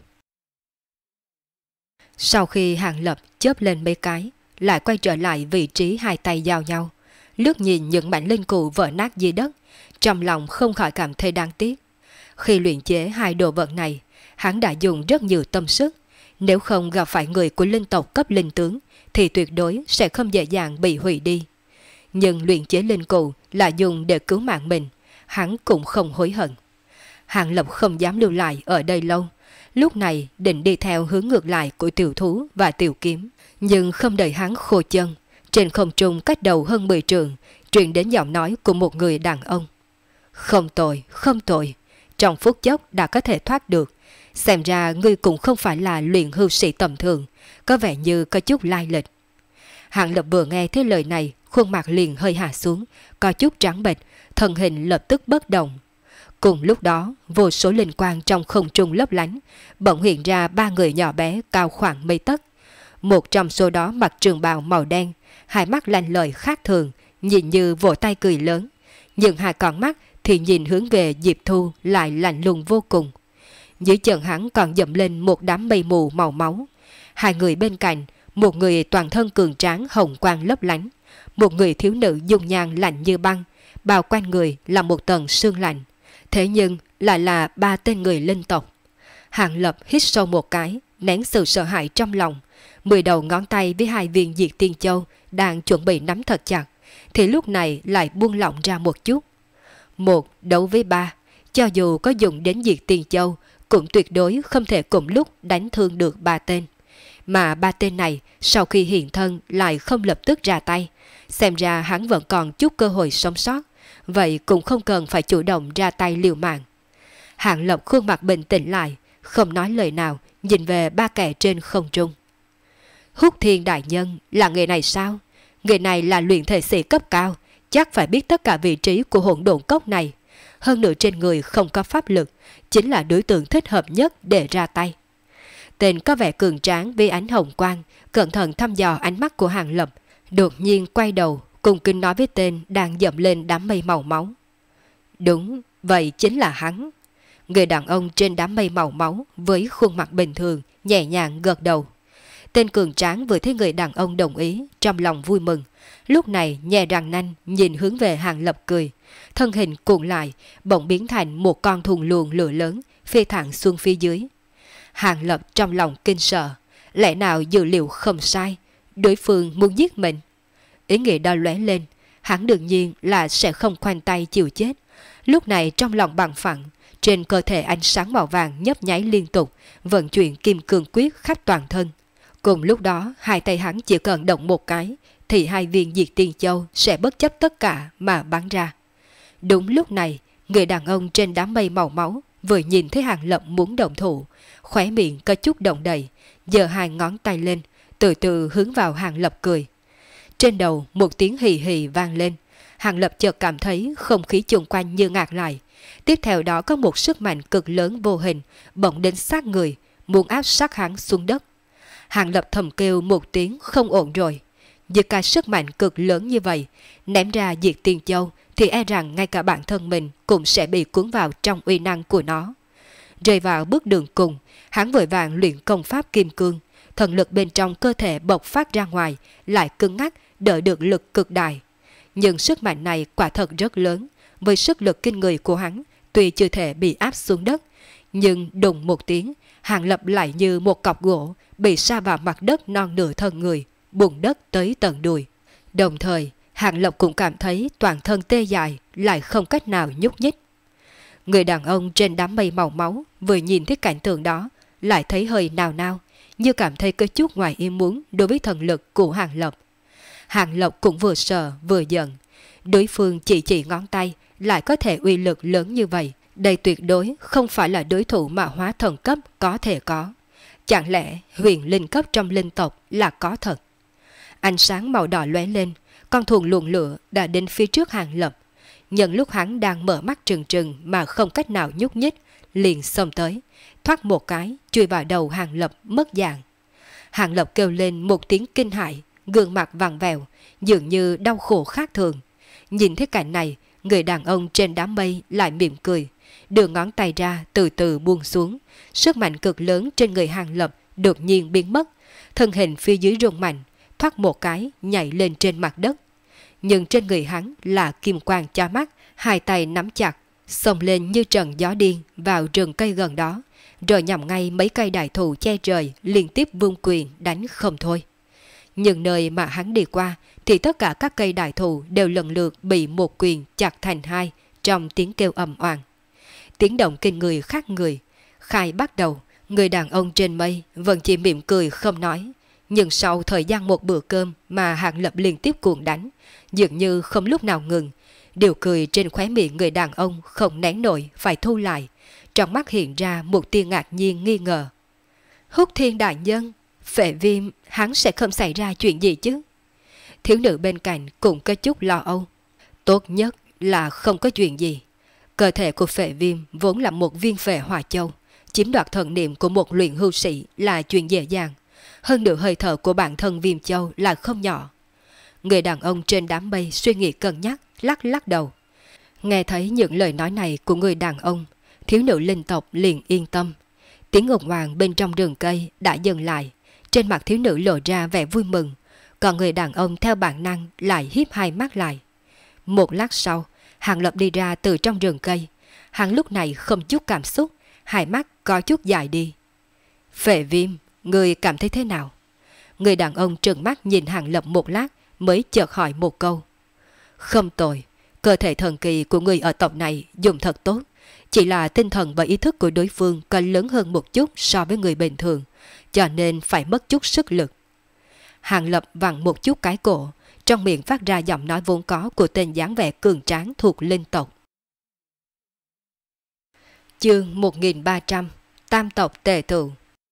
Sau khi Hàng Lập chớp lên mấy cái, lại quay trở lại vị trí hai tay giao nhau, lướt nhìn những mảnh linh cụ vỡ nát dưới đất, trong lòng không khỏi cảm thấy đáng tiếc. Khi luyện chế hai đồ vật này, hắn đã dùng rất nhiều tâm sức, nếu không gặp phải người của linh tộc cấp linh tướng thì tuyệt đối sẽ không dễ dàng bị hủy đi. Nhưng luyện chế linh cụ là dùng để cứu mạng mình, hắn cũng không hối hận. Hàng Lập không dám lưu lại ở đây lâu, lúc này định đi theo hướng ngược lại của tiểu thú và tiểu kiếm. Nhưng không đợi hắn khô chân, trên không trung cách đầu hơn 10 trượng truyền đến giọng nói của một người đàn ông. Không tồi, không tồi, trong phút chốc đã có thể thoát được. Xem ra ngươi cũng không phải là luyện hư sĩ tầm thường, có vẻ như có chút lai lịch. Hàng Lập vừa nghe thấy lời này, khuôn mặt liền hơi hạ xuống, có chút trắng bệch, thân hình lập tức bất động. Cùng lúc đó, vô số linh quang trong không trung lấp lánh, bỗng hiện ra 3 người nhỏ bé cao khoảng mấy tấc. Một trong số đó mặc trường bào màu đen, hai mắt lanh lợi khác thường, nhìn như vỗ tay cười lớn, nhưng hai con mắt thì nhìn hướng về Diệp Thu lại lạnh lùng vô cùng. Dưới chân hắn còn dậm lên một đám mây mù màu máu. Hai người bên cạnh, một người toàn thân cường tráng hồng quang lấp lánh, một người thiếu nữ dung nhan lạnh như băng, bao quanh người là một tầng sương lạnh. Thế nhưng lại là 3 tên người linh tộc. Hàng Lập hít sâu một cái, nén sự sợ hãi trong lòng. 10 đầu ngón tay với 2 viên diệt tiên châu đang chuẩn bị nắm thật chặt, thì lúc này lại buông lỏng ra một chút. 1 đấu với 3, cho dù có dùng đến diệt tiên châu cũng tuyệt đối không thể cùng lúc đánh thương được 3 tên. Mà ba tên này sau khi hiện thân lại không lập tức ra tay. Xem ra hắn vẫn còn chút cơ hội sống sót, vậy cũng không cần phải chủ động ra tay liều mạng. Hạng Lập khuôn mặt bình tĩnh lại, không nói lời nào, nhìn về ba kẻ trên không trung. Húc Thiên đại nhân là người này sao? Người này là luyện thể sĩ cấp cao, chắc phải biết tất cả vị trí của hỗn độn cốc này. Hơn nữa trên người không có pháp lực, chính là đối tượng thích hợp nhất để ra tay. Tên có vẻ cường tráng với ánh hồng quang, cẩn thận thăm dò ánh mắt của Hạng Lập, đột nhiên quay đầu, cùng kính nói với tên đang dậm lên đám mây màu máu. Đúng, vậy chính là hắn. Người đàn ông trên đám mây màu máu với khuôn mặt bình thường, nhẹ nhàng gật đầu. Tên cường tráng vừa thấy người đàn ông đồng ý, trong lòng vui mừng. Lúc này nhè răng nanh nhìn hướng về Hạng Lập cười. Thân hình cuộn lại, bỗng biến thành một con thùng luồng lửa lớn, phi thẳng xuống phía dưới. Hạng Lập trong lòng kinh sợ. Lẽ nào dự liệu không sai, đối phương muốn giết mình? Ý nghĩ đó lóe lên, hắn đương nhiên là sẽ không khoanh tay chịu chết. Lúc này trong lòng bằng phẳng, trên cơ thể ánh sáng màu vàng nhấp nháy liên tục, vận chuyển kim cương quyết khắp toàn thân. Cùng lúc đó, hai tay hắn chỉ cần động một cái, thì hai viên diệt tiên châu sẽ bất chấp tất cả mà bắn ra. Đúng lúc này, người đàn ông trên đám mây màu máu vừa nhìn thấy Hạng Lập muốn động thủ, khóe miệng có chút động đậy, giơ hai ngón tay lên, từ từ hướng vào Hạng Lập cười. Trên đầu một tiếng hì hì vang lên, Hạng Lập chợt cảm thấy không khí xung quanh như ngạt lại. Tiếp theo đó có một sức mạnh cực lớn vô hình bỗng đến sát người, muốn áp sát hắn xuống đất. Hạng Lập thầm kêu một tiếng không ổn rồi. Với cả sức mạnh cực lớn như vậy, ném ra diệt tiên châu thì e rằng ngay cả bản thân mình cũng sẽ bị cuốn vào trong uy năng của nó. Rơi vào bước đường cùng, hắn vội vàng luyện công pháp kim cương, thần lực bên trong cơ thể bộc phát ra ngoài, lại cứng ngắc đỡ được lực cực đại. Nhưng sức mạnh này quả thật rất lớn, với sức lực kinh người của hắn, tuy chưa thể bị áp xuống đất, nhưng đùng một tiếng, Hạng Lập lại như một cọc gỗ bị sa vào mặt đất non nửa thân người, bùn đất tới tận đùi. Đồng thời, Hạng Lập cũng cảm thấy toàn thân tê dại, lại không cách nào nhúc nhích. Người đàn ông trên đám mây màu máu vừa nhìn thấy cảnh tượng đó, lại thấy hơi nào nao, như cảm thấy có chút ngoài ý muốn đối với thần lực của Hạng Lập. Hạng Lập cũng vừa sợ vừa giận. Đối phương chỉ ngón tay lại có thể uy lực lớn như vậy, đây tuyệt đối không phải là đối thủ mà hóa thần cấp có thể có. Chẳng lẽ huyền linh cấp trong linh tộc là có thật? Ánh sáng màu đỏ lóe lên, con thùng luồng lửa đã đến phía trước Hạng Lập. Nhân lúc hắn đang mở mắt trừng trừng mà không cách nào nhúc nhích, liền xông tới, thoát một cái chui vào đầu Hạng Lập mất dạng. Hạng Lập kêu lên một tiếng kinh hãi, gương mặt vặn vẹo, dường như đau khổ khác thường. Nhìn thấy cảnh này, người đàn ông trên đám mây lại mỉm cười, đưa ngón tay ra từ từ buông xuống. Sức mạnh cực lớn trên người Hạng Lập đột nhiên biến mất, thân hình phía dưới rung mạnh, thoát một cái nhảy lên trên mặt đất. Nhưng trên người hắn là kim quang cho mắt, hai tay nắm chặt, xông lên như trận gió điên vào rừng cây gần đó, rồi nhằm ngay mấy cây đại thụ che trời liên tiếp vung quyền đánh không thôi. Nhưng nơi mà hắn đi qua thì tất cả các cây đại thụ đều lần lượt bị một quyền chặt thành hai trong tiếng kêu ầm oàn. Tiếng động kinh người khác người. Khai bắt đầu, người đàn ông trên mây vẫn chỉ mỉm cười không nói. Nhưng sau thời gian một bữa cơm mà Hạng Lập liên tiếp cuồng đánh, dường như không lúc nào ngừng. Điều cười trên khóe miệng người đàn ông không nén nổi phải thu lại. Trong mắt hiện ra một tia ngạc nhiên nghi ngờ. Húc Thiên đại nhân, Phệ Viêm hắn sẽ không xảy ra chuyện gì chứ? Thiếu nữ bên cạnh cũng có chút lo âu. Tốt nhất là không có chuyện gì. Cơ thể của Phệ Viêm vốn là một viên phệ hỏa châu, chiếm đoạt thần niệm của một luyện hưu sĩ là chuyện dễ dàng. Hơn nữa hơi thở của bản thân Viêm Châu là không nhỏ. Người đàn ông trên đám mây suy nghĩ cân nhắc, lắc lắc đầu. Nghe thấy những lời nói này của người đàn ông, thiếu nữ linh tộc liền yên tâm. Tiếng ngột ngoàng bên trong rừng cây đã dừng lại. Trên mặt thiếu nữ lộ ra vẻ vui mừng, còn người đàn ông theo bản năng lại híp hai mắt lại. Một lát sau, Hạng Lập đi ra từ trong rừng cây. Hắn lúc này không chút cảm xúc, hai mắt có chút dài đi. Phệ Viêm, người cảm thấy thế nào? Người đàn ông trừng mắt nhìn Hạng Lập một lát mới chợt hỏi một câu. Không tồi, cơ thể thần kỳ của người ở tộc này dùng thật tốt, Chỉ là tinh thần và ý thức của đối phương còn lớn hơn một chút so với người bình thường, cho nên phải mất chút sức lực. Hàng Lập vặn một chút cái cổ, trong miệng phát ra giọng nói vốn có của tên dáng vẻ cường tráng thuộc linh tộc. Chương 1300 Tam tộc tề tựu.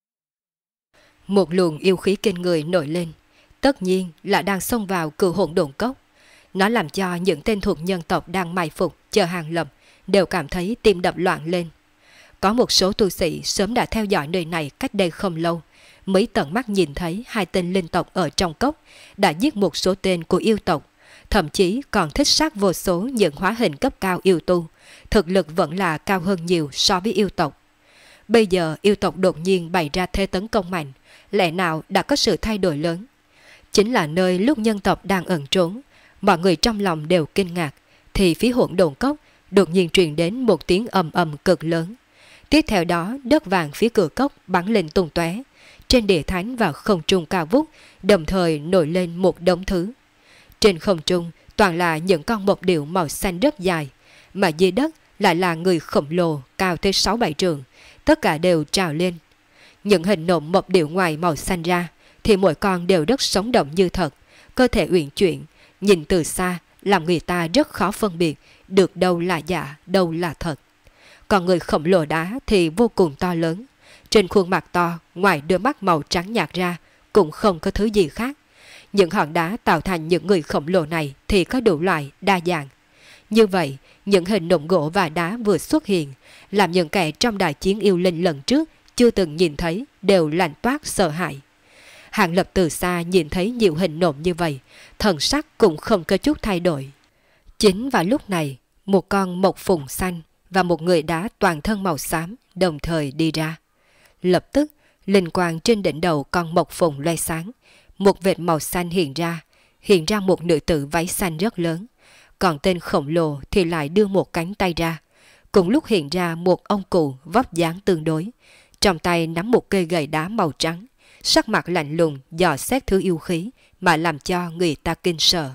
Một luồng yêu khí kinh người nổi lên, tất nhiên là đang xông vào Cửu Hỗn Độn Cốc. Nó làm cho những tên thuộc nhân tộc đang mai phục chờ Hàng Lập đều cảm thấy tim đập loạn lên. Có một số tu sĩ sớm đã theo dõi nơi này cách đây không lâu, mới tận mắt nhìn thấy hai tên linh tộc ở trong cốc đã giết một số tên của yêu tộc, thậm chí còn thích sát vô số những hóa hình cấp cao yêu tu, thực lực vẫn là cao hơn nhiều so với yêu tộc. Bây giờ yêu tộc đột nhiên bày ra thế tấn công mạnh, lẽ nào đã có sự thay đổi lớn. Chính là nơi lúc nhân tộc đang ẩn trốn, mọi người trong lòng đều kinh ngạc, thì phía Hỗn Độn Cốc đột nhiên truyền đến một tiếng ầm ầm cực lớn. Tiếp theo đó đất vàng phía cửa cốc bắn lên tung tóe, trên địa thánh và không trung cao vút đồng thời nổi lên một đống thứ. Trên không trung toàn là những con mộc điểu màu xanh rất dài, mà dưới đất lại là người khổng lồ cao tới 6-7 trượng, tất cả đều trào lên. Những hình nộm mộc điểu ngoài màu xanh ra thì mỗi con đều rất sống động như thật, cơ thể uyển chuyển, nhìn từ xa làm người ta rất khó phân biệt được đâu là giả, đâu là thật. Còn người khổng lồ đá thì vô cùng to lớn, trên khuôn mặt to ngoài đôi mắt màu trắng nhạt ra cũng không có thứ gì khác. Những hòn đá tạo thành những người khổng lồ này thì có đủ loại đa dạng. Như vậy, những hình nộm gỗ và đá vừa xuất hiện, làm những kẻ trong đại chiến yêu linh lần trước chưa từng nhìn thấy đều lạnh toát sợ hãi. Hàng Lập từ xa nhìn thấy nhiều hình nộm như vậy, thần sắc cũng không có chút thay đổi. Chính vào lúc này, một con mộc phùng xanh và một người đá toàn thân màu xám đồng thời đi ra. Lập tức, linh quang trên đỉnh đầu con mộc phùng loe sáng, một vệt màu xanh hiện ra một nữ tử váy xanh rất lớn. Còn tên khổng lồ thì lại đưa một cánh tay ra, cùng lúc hiện ra một ông cụ vóc dáng tương đối, trong tay nắm một cây gậy đá màu trắng, sắc mặt lạnh lùng dò xét thứ yêu khí mà làm cho người ta kinh sợ.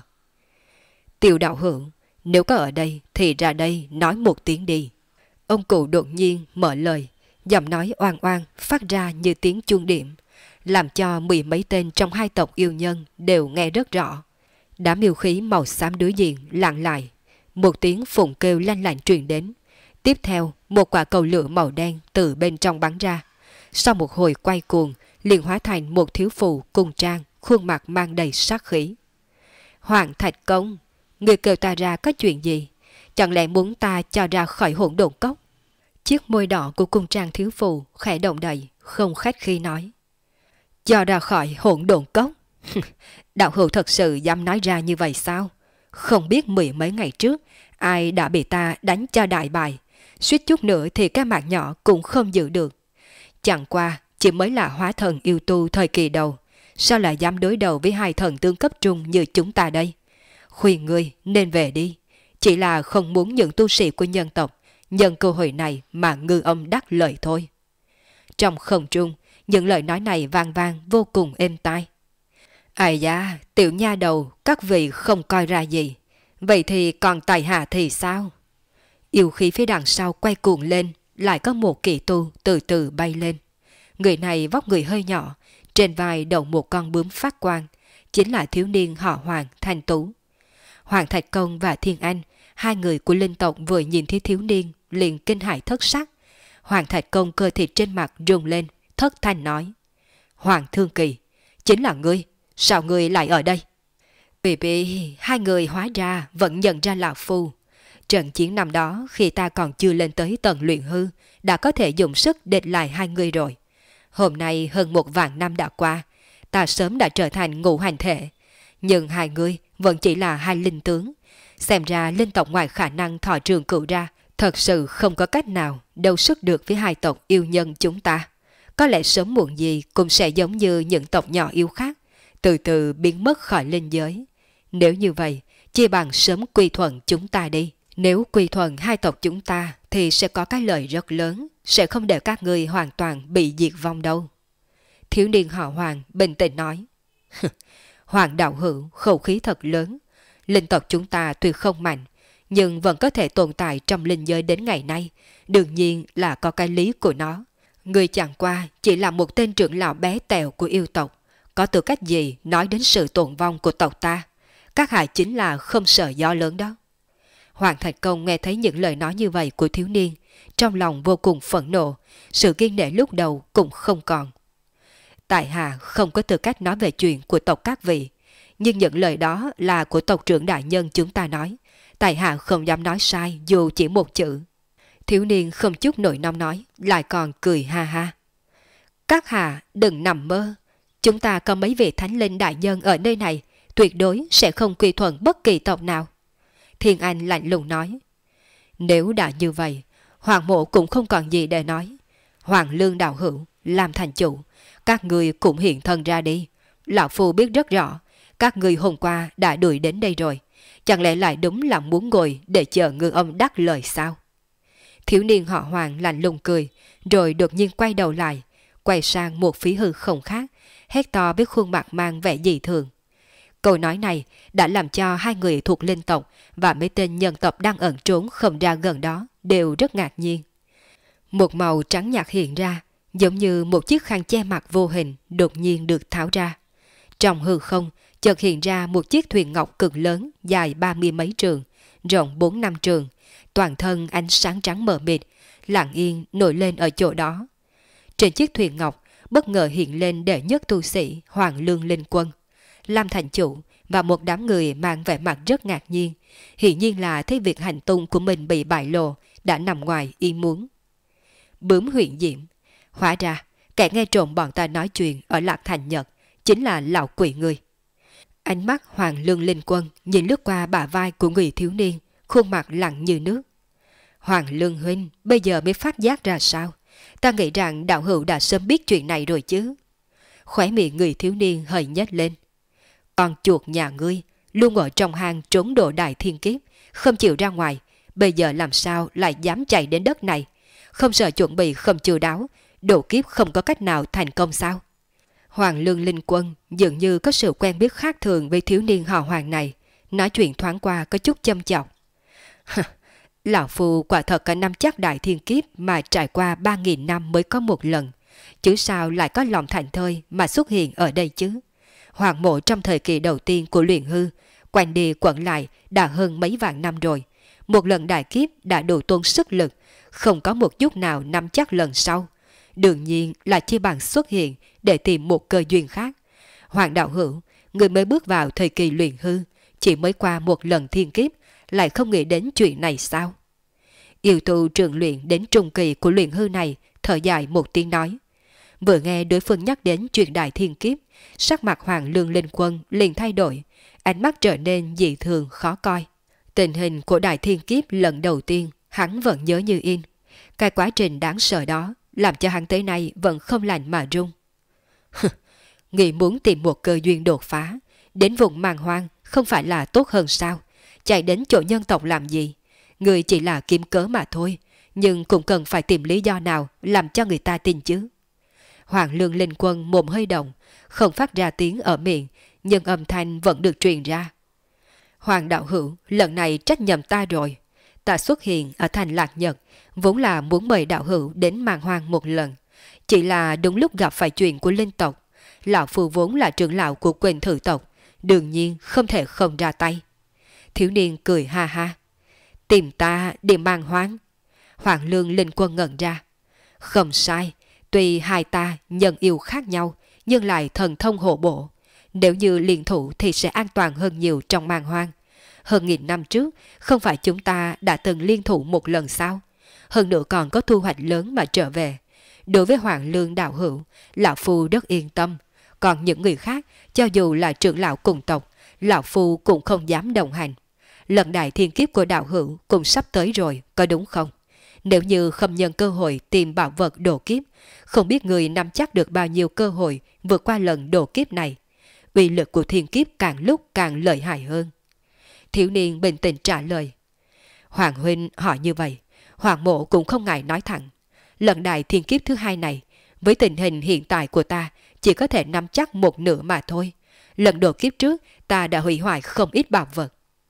Tiểu đạo hữu, nếu có ở đây thì ra đây nói một tiếng đi. Ông cụ đột nhiên mở lời, giọng nói oang oang phát ra như tiếng chuông điểm, làm cho mười mấy tên trong hai tộc yêu nhân đều nghe rất rõ. Đám yêu khí màu xám đối diện lặng lại, một tiếng phụng kêu lanh lảnh truyền đến. Tiếp theo, một quả cầu lửa màu đen từ bên trong bắn ra. Sau một hồi quay cuồng, liền hóa thành một thiếu phụ cung trang, khuôn mặt mang đầy sát khí. Hoàng Thạch Công, người kêu ta ra có chuyện gì? Chẳng lẽ muốn ta cho ra khỏi Hỗn Độn Cốc? Chiếc môi đỏ của cung trang thiếu phụ khẽ động đậy, không khách khí nói. Cho ra khỏi Hỗn Độn Cốc? Đạo hữu thật sự dám nói ra như vậy sao? Không biết mười mấy ngày trước ai đã bị ta đánh cho đại bại, suýt chút nữa thì cái mạng nhỏ cũng không giữ được. Chẳng qua chỉ mới là hóa thần yêu tu thời kỳ đầu, sao lại dám đối đầu với hai thần tương cấp trung như chúng ta đây? Khuyên ngươi nên về đi, chỉ là không muốn những tu sĩ của nhân tộc nhân cơ hội này mà ngư ông đắc lợi thôi. Trong không trung, những lời nói này vang vang vô cùng êm tai. Ai da, tiểu nha đầu, các vị không coi ra gì. Vậy thì còn tài hạ thì sao? Yêu khí phía đằng sau quay cuồng lên, lại có một kỳ tu từ từ bay lên. Người này vóc người hơi nhỏ, trên vai đầu một con bướm phát quang, chính là thiếu niên họ Hoàng Thanh Tú. Hoàng Thạch Công và Thiên Anh, hai người của linh tộc vừa nhìn thấy thiếu niên liền kinh hãi thất sắc. Hoàng Thạch Công cơ thịt trên mặt rung lên, thất thanh nói: Hoàng Thương Kỳ, chính là ngươi, sao ngươi lại ở đây? Vì hai người hóa ra vẫn nhận ra lão phu. Trận chiến năm đó khi ta còn chưa lên tới tầng luyện hư, đã có thể dùng sức địch lại hai người rồi. Hôm nay hơn 1.000 năm đã qua, ta sớm đã trở thành ngũ hành thể, nhưng hai người vẫn chỉ là hai linh tướng. Xem ra linh tộc ngoài khả năng thọ trường cửu ra, thật sự không có cách nào đấu sức được với hai tộc yêu nhân chúng ta. Có lẽ sớm muộn gì cũng sẽ giống như những tộc nhỏ yêu khác, từ từ biến mất khỏi linh giới. Nếu như vậy, chia bằng sớm quy thuận chúng ta đi. Nếu quy thuận hai tộc chúng ta thì sẽ có cái lợi rất lớn, sẽ không để các ngươi hoàn toàn bị diệt vong đâu. Thiếu niên họ Hoàng bình tĩnh nói. Hoàng đạo hữu khẩu khí thật lớn. Linh tộc chúng ta tuy không mạnh, nhưng vẫn có thể tồn tại trong linh giới đến ngày nay, đương nhiên là có cái lý của nó. Người chẳng qua chỉ là một tên trưởng lão bé tẹo của yêu tộc, có tư cách gì nói đến sự tồn vong của tộc ta? Các hạ chính là không sợ gió lớn đó. Hoàng Thành Công nghe thấy những lời nói như vậy của thiếu niên, trong lòng vô cùng phẫn nộ, sự kiên nể lúc đầu cũng không còn. Tại hạ không có tư cách nói về chuyện của tộc các vị, nhưng những lời đó là của tộc trưởng đại nhân chúng ta nói, tại hạ không dám nói sai dù chỉ một chữ. Thiếu niên không chút nổi nóng nói, lại còn cười ha ha. Các hạ đừng nằm mơ, chúng ta có mấy vị thánh linh đại nhân ở nơi này, tuyệt đối sẽ không quy thuận bất kỳ tộc nào. Thiên Anh lạnh lùng nói. Nếu đã như vậy, Hoàng mộ cũng không còn gì để nói. Hoàng Lương đạo hữu, làm thành chủ, các người cũng hiện thân ra đi. Lão Phu biết rất rõ, các người hôm qua đã đuổi đến đây rồi. Chẳng lẽ lại đúng là muốn ngồi để chờ ngư ông đắc lời sao? Thiếu niên họ Hoàng lạnh lùng cười, rồi đột nhiên quay đầu lại, quay sang một phía hư không khác, hét to với khuôn mặt mang vẻ dị thường. Câu nói này đã làm cho hai người thuộc linh tộc và mấy tên nhân tộc đang ẩn trốn không ra gần đó đều rất ngạc nhiên. Một màu trắng nhạt hiện ra, giống như một chiếc khăn che mặt vô hình đột nhiên được tháo ra. Trong hư không chợt hiện ra một chiếc thuyền ngọc cực lớn dài 30 mấy trường, rộng 4-5 trường, toàn thân ánh sáng trắng mờ mịt, lặng yên nổi lên ở chỗ đó. Trên chiếc thuyền ngọc bất ngờ hiện lên đệ nhất tu sĩ Hoàng Lương Linh Quân, Lam thành chủ và một đám người mang vẻ mặt rất ngạc nhiên, hiển nhiên là thấy việc hành tung của mình bị bại lộ đã nằm ngoài ý muốn. Bướm huyện diệm, hóa ra kẻ nghe trộm bọn ta nói chuyện ở Lạc Thành Nhật chính là lão quỷ người. Ánh mắt Hoàng Lương Linh Quân nhìn lướt qua bả vai của người thiếu niên, khuôn mặt lặng như nước. Hoàng Lương huynh bây giờ mới phát giác ra sao? Ta nghĩ rằng đạo hữu đã sớm biết chuyện này rồi chứ. Khóe miệng người thiếu niên hơi nhếch lên. Con chuột nhà ngươi luôn ở trong hang trốn độ đại thiên kiếp, không chịu ra ngoài, bây giờ làm sao lại dám chạy đến đất này? Không sợ chuẩn bị không chu đáo, độ kiếp không có cách nào thành công sao? Hoàng Lương Linh Quân dường như có sự quen biết khác thường với thiếu niên họ Hoàng này, nói chuyện thoáng qua có chút châm chọc. Lão Phu quả thật có năm chắc đại thiên kiếp mà trải qua 3.000 năm mới có một lần, chứ sao lại có lòng thành thơi mà xuất hiện ở đây chứ? Hoàng mộ trong thời kỳ đầu tiên của luyện hư, quanh đi quẩn lại đã hơn mấy vạn năm rồi. Một lần đại kiếp đã đủ tốn sức lực, không có một chút nào nắm chắc lần sau. Đương nhiên là chi bằng xuất hiện để tìm một cơ duyên khác. Hoàng đạo hữu, người mới bước vào thời kỳ luyện hư, chỉ mới qua một lần thiên kiếp, lại không nghĩ đến chuyện này sao? Yêu tu trường luyện đến trung kỳ của luyện hư này thở dài một tiếng nói. Vừa nghe đối phương nhắc đến chuyện đại thiên kiếp, sắc mặt Hoàng Lương Linh Quân liền thay đổi, ánh mắt trở nên dị thường khó coi. Tình hình của đại thiên kiếp lần đầu tiên hắn vẫn nhớ như in. Cái quá trình đáng sợ đó làm cho hắn tới nay vẫn không lành mà run. Nghĩ muốn tìm một cơ duyên đột phá, đến vùng màn hoang không phải là tốt hơn sao? Chạy đến chỗ nhân tộc làm gì? Người chỉ là kiếm cớ mà thôi, nhưng cũng cần phải tìm lý do nào làm cho người ta tin chứ. Hoàng Lương Linh Quân mồm hơi động, không phát ra tiếng ở miệng, nhưng âm thanh vẫn được truyền ra. Hoàng đạo hữu, lần này trách nhầm ta rồi. Ta xuất hiện ở thành Lạc Nhật, vốn là muốn mời đạo hữu đến màn hoang một lần. Chỉ là đúng lúc gặp phải chuyện của linh tộc. Lão Phu vốn là trưởng lão của Quỳnh Thử tộc, đương nhiên không thể không ra tay. Thiếu niên cười ha ha. Tìm ta để màn hoang. Hoàng Lương Linh Quân ngẩn ra. Không sai, tuy hai ta nhân yêu khác nhau, nhưng lại thần thông hộ bộ. Nếu như liên thủ thì sẽ an toàn hơn nhiều trong màn hoang. Hơn 1000 năm trước, không phải chúng ta đã từng liên thủ một lần sao? Hơn nữa còn có thu hoạch lớn mà trở về. Đối với Hoàng Lương đạo hữu, Lão Phu rất yên tâm. Còn những người khác, cho dù là trưởng lão cùng tộc, Lão Phu cũng không dám đồng hành. Lần đại thiên kiếp của đạo hữu cũng sắp tới rồi, có đúng không? Nếu như không nhân cơ hội tìm bảo vật độ kiếp, không biết người nắm chắc được bao nhiêu cơ hội vượt qua lần độ kiếp này. Uy lực của thiên kiếp càng lúc càng lợi hại hơn. Thiếu niên bình tĩnh trả lời. Hoàng huynh hỏi như vậy, Hoàng mộ cũng không ngại nói thẳng. Lần đại thiên kiếp thứ hai này, với tình hình hiện tại của ta, chỉ có thể nắm chắc một nửa mà thôi. Lần độ kiếp trước, ta đã hủy hoại không ít bảo vật.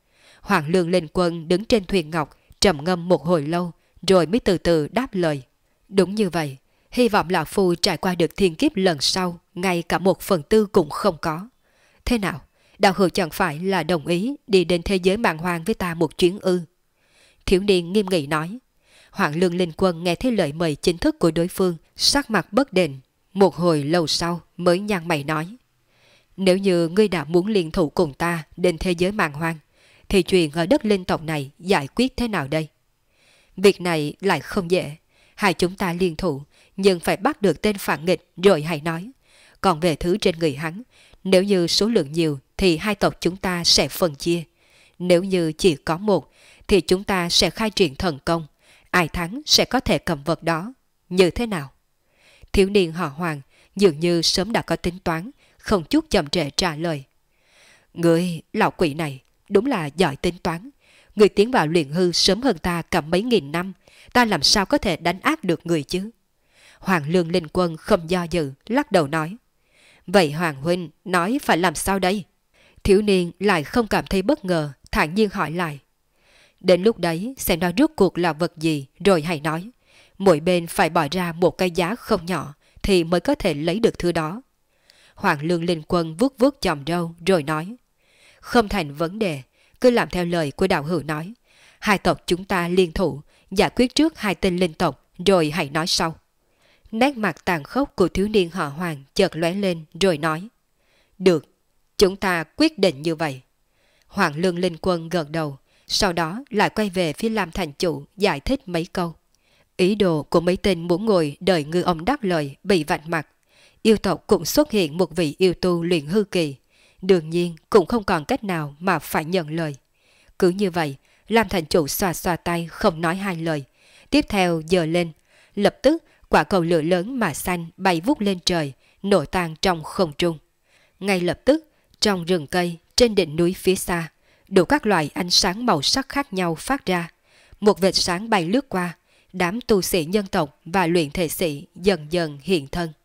Hoàng Lương Linh Quân đứng trên thuyền ngọc, trầm ngâm một hồi lâu, rồi mới từ từ đáp lời. Đúng như vậy, hy vọng lão phu trải qua được thiên kiếp lần sau, ngay cả 1/4 cũng không có. Thế nào, đạo hữu chẳng phải là đồng ý đi đến thế giới màng hoang với ta một chuyến ư? Thiếu niên nghiêm nghị nói. Hoàng Lương Linh Quân nghe thấy lời mời chính thức của đối phương, sắc mặt bất định. Một hồi lâu sau mới nhăn mày nói. Nếu như ngươi đã muốn liên thủ cùng ta đến thế giới màng hoang, thì chuyện ở đất linh tộc này giải quyết thế nào đây? Việc này lại không dễ. Hai chúng ta liên thủ, nhưng phải bắt được tên phản nghịch rồi hãy nói. Còn về thứ trên người hắn, nếu như số lượng nhiều thì hai tộc chúng ta sẽ phân chia. Nếu như chỉ có một thì chúng ta sẽ khai triển thần công. Ai thắng sẽ có thể cầm vật đó. Như thế nào? Thiếu niên họ Hoàng dường như sớm đã có tính toán, không chút chậm trễ trả lời. Người, lão quỷ này, đúng là giỏi tính toán. Người tiến vào luyện hư sớm hơn ta cả mấy nghìn năm, ta làm sao có thể đánh áp được người chứ? Hoàng Lương Linh Quân không do dự, lắc đầu nói. Vậy Hoàng huynh nói phải làm sao đây? Thiếu niên lại không cảm thấy bất ngờ, thản nhiên hỏi lại. Đến lúc đấy xem nó rốt cuộc là vật gì rồi hãy nói. Mỗi bên phải bỏ ra một cái giá không nhỏ thì mới có thể lấy được thứ đó. Hoàng Lương Linh Quân vuốt vuốt chòm râu rồi nói. Không thành vấn đề, cứ làm theo lời của đạo hữu nói. Hai tộc chúng ta liên thủ, giải quyết trước hai tên linh tộc rồi hãy nói sau. Nét mặt tàn khốc của thiếu niên họ Hoàng chợt lóe lên rồi nói. Được, chúng ta quyết định như vậy. Hoàng Lương Linh Quân gật đầu, sau đó lại quay về phía Lam thành chủ giải thích mấy câu. Ý đồ của mấy tên muốn ngồi đợi ngư ông đáp lời bị vạch mặt. Yêu tộc cũng xuất hiện một vị yêu tu luyện hư kỳ. Đương nhiên cũng không còn cách nào mà phải nhận lời. Cứ như vậy, Lam thành chủ xoa xoa tay không nói hai lời. Tiếp theo giơ lên, lập tức quả cầu lửa lớn mà xanh bay vút lên trời, nổ tan trong không trung. Ngay lập tức, trong rừng cây, trên đỉnh núi phía xa, đủ các loại ánh sáng màu sắc khác nhau phát ra. Một vệt sáng bay lướt qua, đám tu sĩ nhân tộc và luyện thể sĩ dần dần hiện thân.